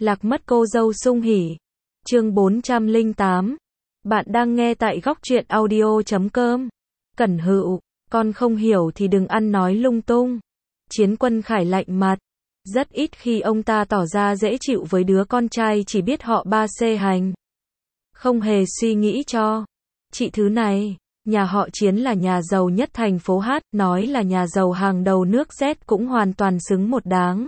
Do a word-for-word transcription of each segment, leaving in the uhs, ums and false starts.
Lạc mất cô dâu sung hỉ. Chương bốn trăm lẻ tám. Bạn đang nghe tại góc truyện audio chấm com. Cẩn Hựu, con không hiểu thì đừng ăn nói lung tung. Chiến Quân Khải lạnh mặt. Rất ít khi ông ta tỏ ra dễ chịu với đứa con trai chỉ biết họ ba xê hành. Không hề suy nghĩ cho. Chị thứ này, nhà họ Chiến là nhà giàu nhất thành phố Hát, nói là nhà giàu hàng đầu nước Z cũng hoàn toàn xứng một đáng.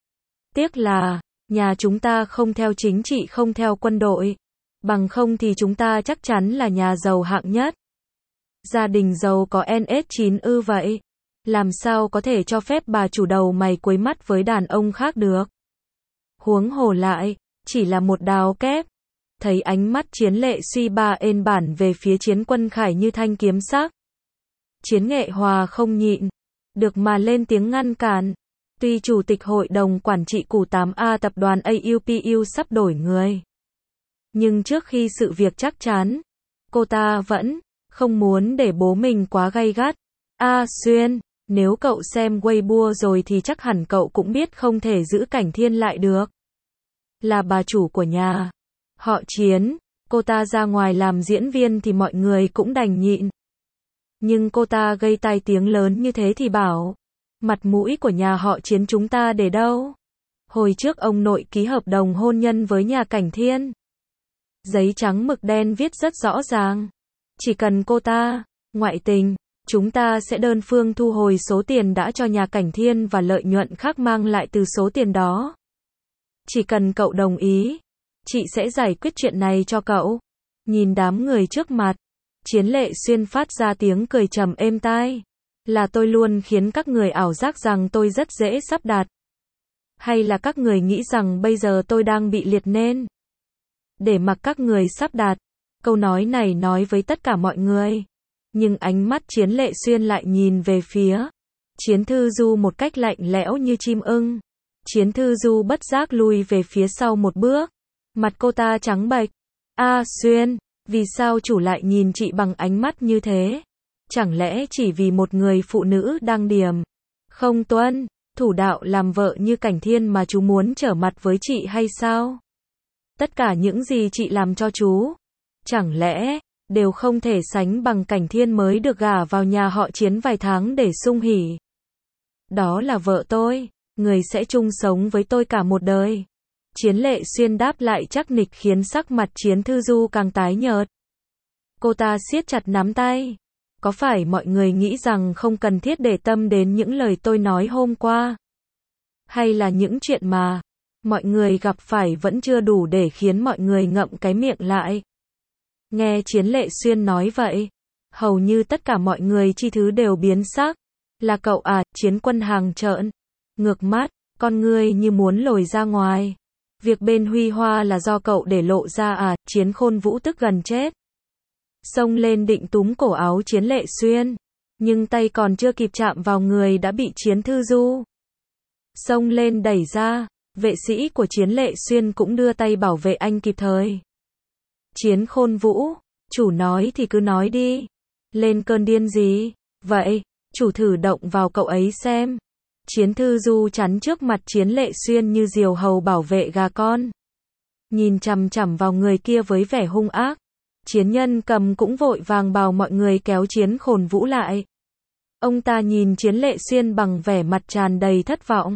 Tiếc là, nhà chúng ta không theo chính trị không theo quân đội. Bằng không thì chúng ta chắc chắn là nhà giàu hạng nhất. Gia đình giàu có en ét chín ư vậy. Làm sao có thể cho phép bà chủ đầu mày quấy mắt với đàn ông khác được. Huống hồ lại, chỉ là một đào kép. Thấy ánh mắt Chiến Lệ suy ba ên bản về phía Chiến Quân Khải như thanh kiếm sắc. Chiến Nghệ Hòa không nhịn được mà lên tiếng ngăn cản. Tuy chủ tịch hội đồng quản trị của tám A tập đoàn a u pê u sắp đổi người. Nhưng trước khi sự việc chắc chắn, cô ta vẫn không muốn để bố mình quá gay gắt. A Xuyên, nếu cậu xem Weibo rồi thì chắc hẳn cậu cũng biết không thể giữ Cảnh Thiên lại được. Là bà chủ của nhà họ Chiến, cô ta ra ngoài làm diễn viên thì mọi người cũng đành nhịn. Nhưng cô ta gây tai tiếng lớn như thế thì bảo, mặt mũi của nhà họ Chiến chúng ta để đâu? Hồi trước ông nội ký hợp đồng hôn nhân với nhà Cảnh Thiên. Giấy trắng mực đen viết rất rõ ràng. Chỉ cần cô ta ngoại tình, chúng ta sẽ đơn phương thu hồi số tiền đã cho nhà Cảnh Thiên và lợi nhuận khác mang lại từ số tiền đó. Chỉ cần cậu đồng ý, chị sẽ giải quyết chuyện này cho cậu. Nhìn đám người trước mặt, Chiến Lệ Xuyên phát ra tiếng cười trầm êm tai. Là tôi luôn khiến các người ảo giác rằng tôi rất dễ sắp đặt. Hay là các người nghĩ rằng bây giờ tôi đang bị liệt nên để mặc các người sắp đặt. Câu nói này nói với tất cả mọi người. Nhưng ánh mắt Chiến Lệ Xuyên lại nhìn về phía Chiến Thư Du một cách lạnh lẽo như chim ưng. Chiến Thư Du bất giác lùi về phía sau một bước. Mặt cô ta trắng bệch. A Xuyên, vì sao chủ lại nhìn chị bằng ánh mắt như thế? Chẳng lẽ chỉ vì một người phụ nữ đang điềm, không tuân thủ đạo làm vợ như Cảnh Thiên mà chú muốn trở mặt với chị hay sao? Tất cả những gì chị làm cho chú, chẳng lẽ đều không thể sánh bằng Cảnh Thiên mới được gả vào nhà họ Chiến vài tháng để sung hỉ? Đó là vợ tôi, người sẽ chung sống với tôi cả một đời. Chiến Lệ Xuyên đáp lại chắc nịch khiến sắc mặt Chiến Thư Du càng tái nhợt. Cô ta siết chặt nắm tay. Có phải mọi người nghĩ rằng không cần thiết để tâm đến những lời tôi nói hôm qua? Hay là những chuyện mà mọi người gặp phải vẫn chưa đủ để khiến mọi người ngậm cái miệng lại? Nghe Chiến Lệ Xuyên nói vậy, hầu như tất cả mọi người chi thứ đều biến sắc. Là cậu à? Chiến Quân Hàng trợn ngược mắt, con ngươi như muốn lồi ra ngoài. Việc bên Huy Hoa là do cậu để lộ ra à? Chiến Khôn Vũ tức gần chết. Xông lên định túm cổ áo Chiến Lệ Xuyên. Nhưng tay còn chưa kịp chạm vào người đã bị Chiến Thư Du xông lên đẩy ra. Vệ sĩ của Chiến Lệ Xuyên cũng đưa tay bảo vệ anh kịp thời. Chiến Khôn Vũ, chủ nói thì cứ nói đi. Lên cơn điên gì? Vậy, chủ thử động vào cậu ấy xem. Chiến Thư Du chắn trước mặt Chiến Lệ Xuyên như diều hầu bảo vệ gà con. Nhìn chằm chằm vào người kia với vẻ hung ác. Chiến Nhân Cầm cũng vội vàng bảo mọi người kéo Chiến Khôn Vũ lại. Ông ta nhìn Chiến Lệ Xuyên bằng vẻ mặt tràn đầy thất vọng.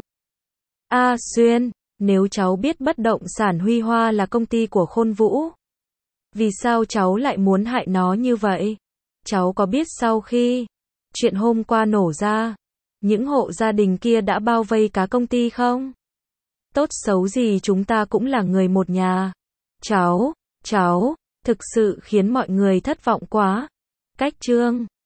A Xuyên, nếu cháu biết bất động sản Huy Hoa là công ty của Khôn Vũ, vì sao cháu lại muốn hại nó như vậy? Cháu có biết sau khi chuyện hôm qua nổ ra, những hộ gia đình kia đã bao vây cả công ty không? Tốt xấu gì chúng ta cũng là người một nhà. Cháu, cháu, thực sự khiến mọi người thất vọng quá. Cách chương